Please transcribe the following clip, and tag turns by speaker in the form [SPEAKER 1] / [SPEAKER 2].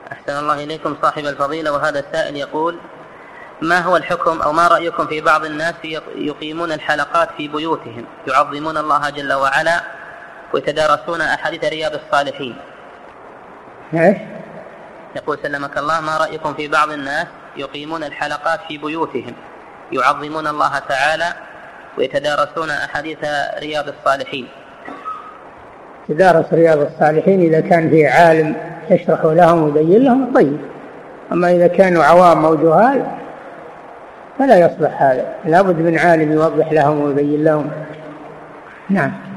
[SPEAKER 1] أحسن الله إليكم صاحب الفضيلة. وهذا السائل يقول: ما هو الحكم أو ما رأيكم في بعض الناس يقيمون الحلقات في بيوتهم يعظمون الله جل وعلا ويتدارسون أحاديث رياض الصالحين؟ يقول سلمك الله: ما رأيكم في بعض الناس يقيمون الحلقات في بيوتهم يعظمون الله تعالى ويتدارسون أحاديث رياض الصالحين؟
[SPEAKER 2] تدارس رياض الصالحين إذا كان فيه عالم يشرح لهم ويبين لهم طيب، أما إذا كانوا عوام أو جهال فلا يصلح هذا، لا بد من عالم يوضح لهم ويبين لهم. نعم.